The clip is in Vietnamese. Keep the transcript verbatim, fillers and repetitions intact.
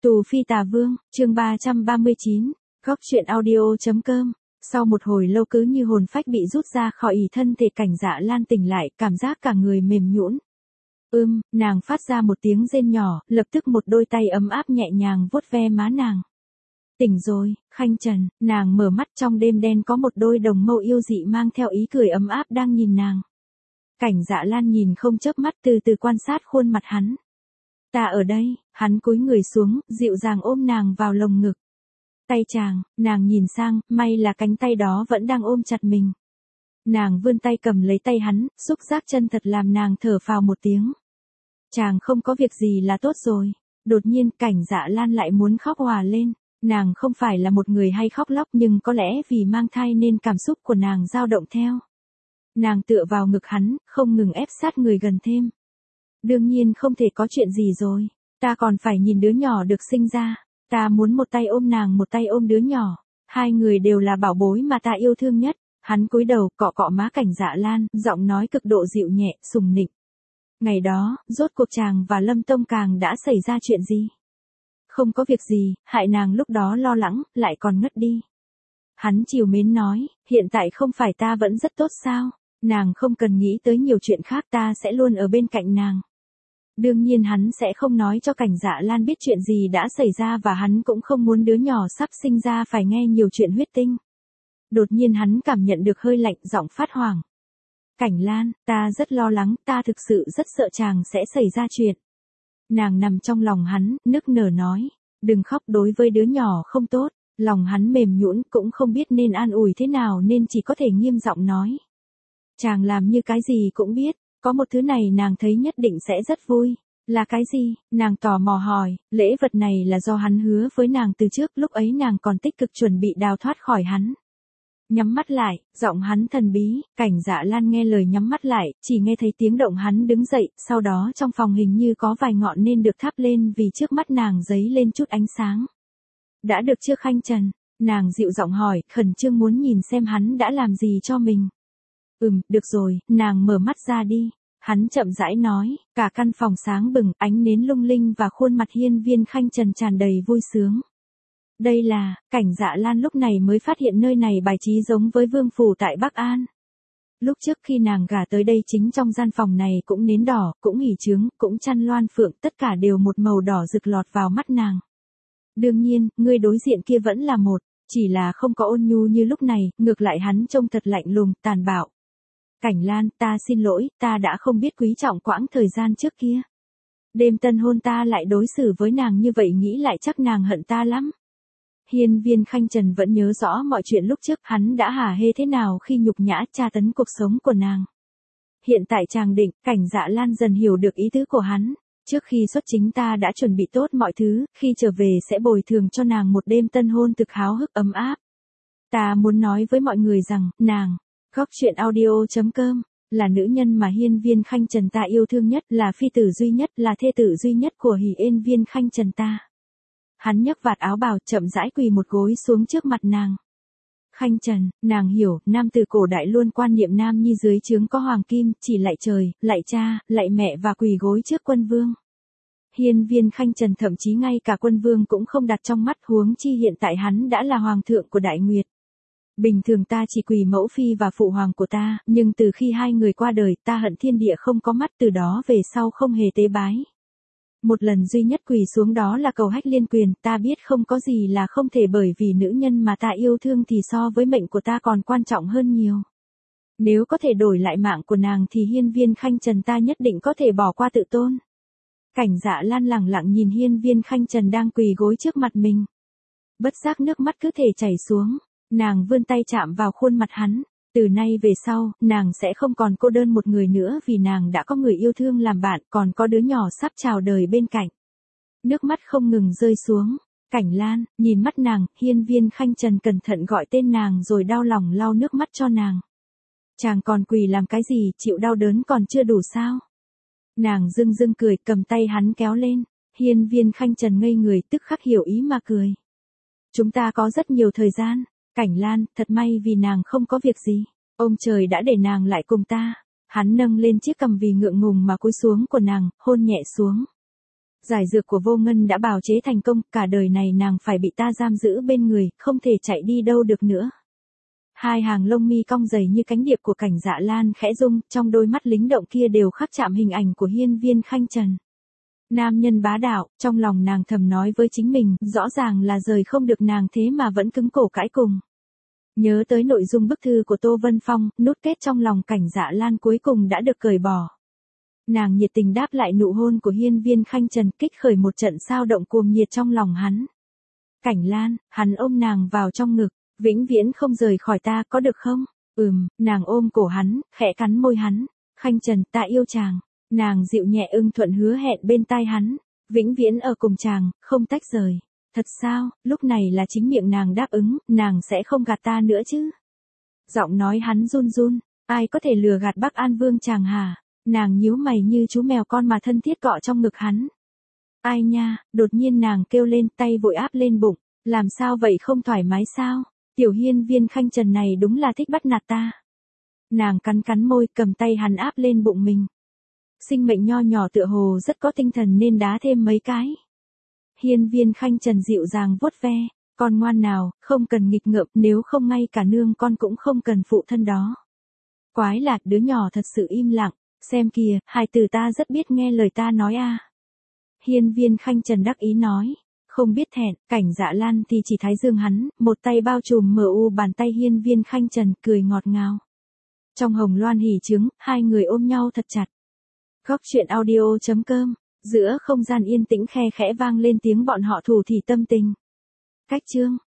Tù Phi Tà Vương, chương ba trăm ba mươi chín, góc truyện audio.com. Sau một hồi lâu cứ như hồn phách bị rút ra khỏi ỷ thân thể, Cảnh Dạ Lan tỉnh lại, cảm giác cả người mềm nhũn. Ưm, nàng phát ra một tiếng rên nhỏ, lập tức một đôi tay ấm áp nhẹ nhàng vuốt ve má nàng. Tỉnh rồi, Khanh Trần. Nàng mở mắt, trong đêm đen có một đôi đồng mâu yêu dị mang theo ý cười ấm áp đang nhìn nàng. Cảnh Dạ Lan nhìn không chớp mắt, từ từ quan sát khuôn mặt hắn. Ta ở đây. Hắn cúi người xuống, dịu dàng ôm nàng vào lồng ngực. Tay chàng. Nàng nhìn sang, may là cánh tay đó vẫn đang ôm chặt mình. Nàng vươn tay cầm lấy tay hắn, xúc giác chân thật làm nàng thở phào một tiếng. Chàng không có việc gì là tốt rồi. Đột nhiên, Cảnh Dạ Lan lại muốn khóc òa lên. Nàng không phải là một người hay khóc lóc, nhưng có lẽ vì mang thai nên cảm xúc của nàng dao động theo. Nàng tựa vào ngực hắn, không ngừng ép sát người gần thêm. Đương nhiên không thể có chuyện gì rồi. Ta còn phải nhìn đứa nhỏ được sinh ra. Ta muốn một tay ôm nàng, một tay ôm đứa nhỏ. Hai người đều là bảo bối mà ta yêu thương nhất. Hắn cúi đầu cọ cọ má Cảnh Dạ Lan, giọng nói cực độ dịu nhẹ, sùng nịnh. Ngày đó, rốt cuộc chàng và Lâm Tông Càng đã xảy ra chuyện gì? Không có việc gì, hại nàng lúc đó lo lắng, lại còn ngất đi. Hắn trìu mến nói, hiện tại không phải ta vẫn rất tốt sao? Nàng không cần nghĩ tới nhiều chuyện khác, ta sẽ luôn ở bên cạnh nàng. Đương nhiên hắn sẽ không nói cho Cảnh Dạ Lan biết chuyện gì đã xảy ra, và hắn cũng không muốn đứa nhỏ sắp sinh ra phải nghe nhiều chuyện huyết tinh. Đột nhiên hắn cảm nhận được hơi lạnh, giọng phát hoảng. Cảnh Lan, ta rất lo lắng, ta thực sự rất sợ chàng sẽ xảy ra chuyện. Nàng nằm trong lòng hắn, nức nở nói, đừng khóc, đối với đứa nhỏ không tốt. Lòng hắn mềm nhũn, cũng không biết nên an ủi thế nào nên chỉ có thể nghiêm giọng nói. Chàng làm như cái gì cũng biết, có một thứ này nàng thấy nhất định sẽ rất vui. Là cái gì? Nàng tò mò hỏi. Lễ vật này là do hắn hứa với nàng từ trước, lúc ấy nàng còn tích cực chuẩn bị đào thoát khỏi hắn. Nhắm mắt lại, giọng hắn thần bí. Cảnh Dạ Lan nghe lời nhắm mắt lại, chỉ nghe thấy tiếng động hắn đứng dậy, sau đó trong phòng hình như có vài ngọn nến được thắp lên, vì trước mắt nàng giấy lên chút ánh sáng. Đã được chưa Khanh Trần? Nàng dịu giọng hỏi, khẩn trương muốn nhìn xem hắn đã làm gì cho mình. Ừm, được rồi. Nàng mở mắt ra đi. Hắn chậm rãi nói, cả căn phòng sáng bừng, ánh nến lung linh và khuôn mặt hiên viên Khanh Trần tràn đầy vui sướng. Đây là, Cảnh Dạ Lan lúc này mới phát hiện nơi này bài trí giống với vương phủ tại Bắc An. Lúc trước khi nàng gả tới đây, chính trong gian phòng này cũng nến đỏ, cũng hỷ trướng, cũng chăn loan phượng, tất cả đều một màu đỏ rực lọt vào mắt nàng. Đương nhiên, người đối diện kia vẫn là một, chỉ là không có ôn nhu như lúc này, ngược lại hắn trông thật lạnh lùng, tàn bạo. Cảnh Lan, ta xin lỗi, ta đã không biết quý trọng quãng thời gian trước kia. Đêm tân hôn ta lại đối xử với nàng như vậy, nghĩ lại chắc nàng hận ta lắm. Hiên viên Khanh Trần vẫn nhớ rõ mọi chuyện lúc trước, hắn đã hả hê thế nào khi nhục nhã tra tấn cuộc sống của nàng. Hiện tại chàng định, Cảnh Dạ Lan dần hiểu được ý tứ của hắn. Trước khi xuất chính ta đã chuẩn bị tốt mọi thứ, khi trở về sẽ bồi thường cho nàng một đêm tân hôn thực háo hức ấm áp. Ta muốn nói với mọi người rằng, nàng, góc truyện audio.com, là nữ nhân mà hiên viên Khanh Trần ta yêu thương nhất, là phi tử duy nhất, là thê tử duy nhất của hỉ yên viên Khanh Trần ta. Hắn nhấc vạt áo bào, chậm rãi quỳ một gối xuống trước mặt nàng. Khanh Trần, nàng hiểu, nam từ cổ đại luôn quan niệm nam nhi dưới trướng có hoàng kim, chỉ lạy trời, lạy cha, lạy mẹ và quỳ gối trước quân vương. Hiên viên Khanh Trần thậm chí ngay cả quân vương cũng không đặt trong mắt, huống chi hiện tại hắn đã là hoàng thượng của Đại Nguyệt. Bình thường ta chỉ quỳ mẫu phi và phụ hoàng của ta, nhưng từ khi hai người qua đời, ta hận thiên địa không có mắt, từ đó về sau không hề tế bái. Một lần duy nhất quỳ xuống đó là cầu hách liên quyền, ta biết không có gì là không thể, bởi vì nữ nhân mà ta yêu thương thì so với mệnh của ta còn quan trọng hơn nhiều. Nếu có thể đổi lại mạng của nàng thì hiên viên Khanh Trần ta nhất định có thể bỏ qua tự tôn. Cảnh Dạ Lan lẳng lặng nhìn hiên viên Khanh Trần đang quỳ gối trước mặt mình. Bất giác nước mắt cứ thể chảy xuống, nàng vươn tay chạm vào khuôn mặt hắn. Từ nay về sau, nàng sẽ không còn cô đơn một người nữa, vì nàng đã có người yêu thương làm bạn, còn có đứa nhỏ sắp chào đời bên cạnh. Nước mắt không ngừng rơi xuống. Cảnh Lan, nhìn mắt nàng, hiên viên Khanh Trần cẩn thận gọi tên nàng rồi đau lòng lau nước mắt cho nàng. Chàng còn quỳ làm cái gì, chịu đau đớn còn chưa đủ sao? Nàng dưng dưng cười, cầm tay hắn kéo lên. Hiên viên Khanh Trần ngây người, tức khắc hiểu ý mà cười. Chúng ta có rất nhiều thời gian. Cảnh Lan, thật may vì nàng không có việc gì. Ông trời đã để nàng lại cùng ta. Hắn nâng lên chiếc cằm vì ngượng ngùng mà cúi xuống của nàng, hôn nhẹ xuống. Giải dược của Vô Ngân đã bào chế thành công, cả đời này nàng phải bị ta giam giữ bên người, không thể chạy đi đâu được nữa. Hai hàng lông mi cong dày như cánh điệp của Cảnh Dạ Lan khẽ rung, trong đôi mắt lính động kia đều khắc chạm hình ảnh của Hiên Viên Khanh Trần. Nam nhân bá đạo, trong lòng nàng thầm nói với chính mình, rõ ràng là rời không được nàng thế mà vẫn cứng cổ cãi cùng. Nhớ tới nội dung bức thư của Tô Vân Phong, nút kết trong lòng Cảnh Dạ Lan cuối cùng đã được cởi bỏ. Nàng nhiệt tình đáp lại nụ hôn của Hiên Viên Khanh Trần, kích khởi một trận sao động cuồng nhiệt trong lòng hắn. Cảnh Lan, hắn ôm nàng vào trong ngực, vĩnh viễn không rời khỏi ta có được không? Ừm, nàng ôm cổ hắn, khẽ cắn môi hắn. Khanh Trần, ta yêu chàng. Nàng dịu nhẹ ưng thuận hứa hẹn bên tai hắn, vĩnh viễn ở cùng chàng, không tách rời. Thật sao, lúc này là chính miệng nàng đáp ứng, nàng sẽ không gạt ta nữa chứ? Giọng nói hắn run run, ai có thể lừa gạt Bắc An Vương chàng hả? Nàng nhíu mày như chú mèo con mà thân thiết cọ trong ngực hắn. Ai nha, đột nhiên nàng kêu lên, tay vội áp lên bụng, làm sao vậy, không thoải mái sao? Tiểu Hiên Viên Khanh Trần này đúng là thích bắt nạt ta. Nàng cắn cắn môi, cầm tay hắn áp lên bụng mình. Sinh mệnh nho nhỏ tựa hồ rất có tinh thần nên đá thêm mấy cái. Hiên Viên Khanh Trần dịu dàng vuốt ve, con ngoan nào, không cần nghịch ngợm, nếu không ngay cả nương con cũng không cần phụ thân đó. Quái lạ, đứa nhỏ thật sự im lặng, xem kìa, hài tử ta rất biết nghe lời ta nói a. À. Hiên Viên Khanh Trần đắc ý nói, không biết thẹn. Cảnh Dạ Lan thì chỉ thái dương hắn, một tay bao trùm mờ u bàn tay Hiên Viên Khanh Trần, cười ngọt ngào. Trong hồng loan hỉ trứng, hai người ôm nhau thật chặt. Góc truyện audio chấm com, giữa không gian yên tĩnh khe khẽ vang lên tiếng bọn họ thủ thỉ tâm tình. Cách chương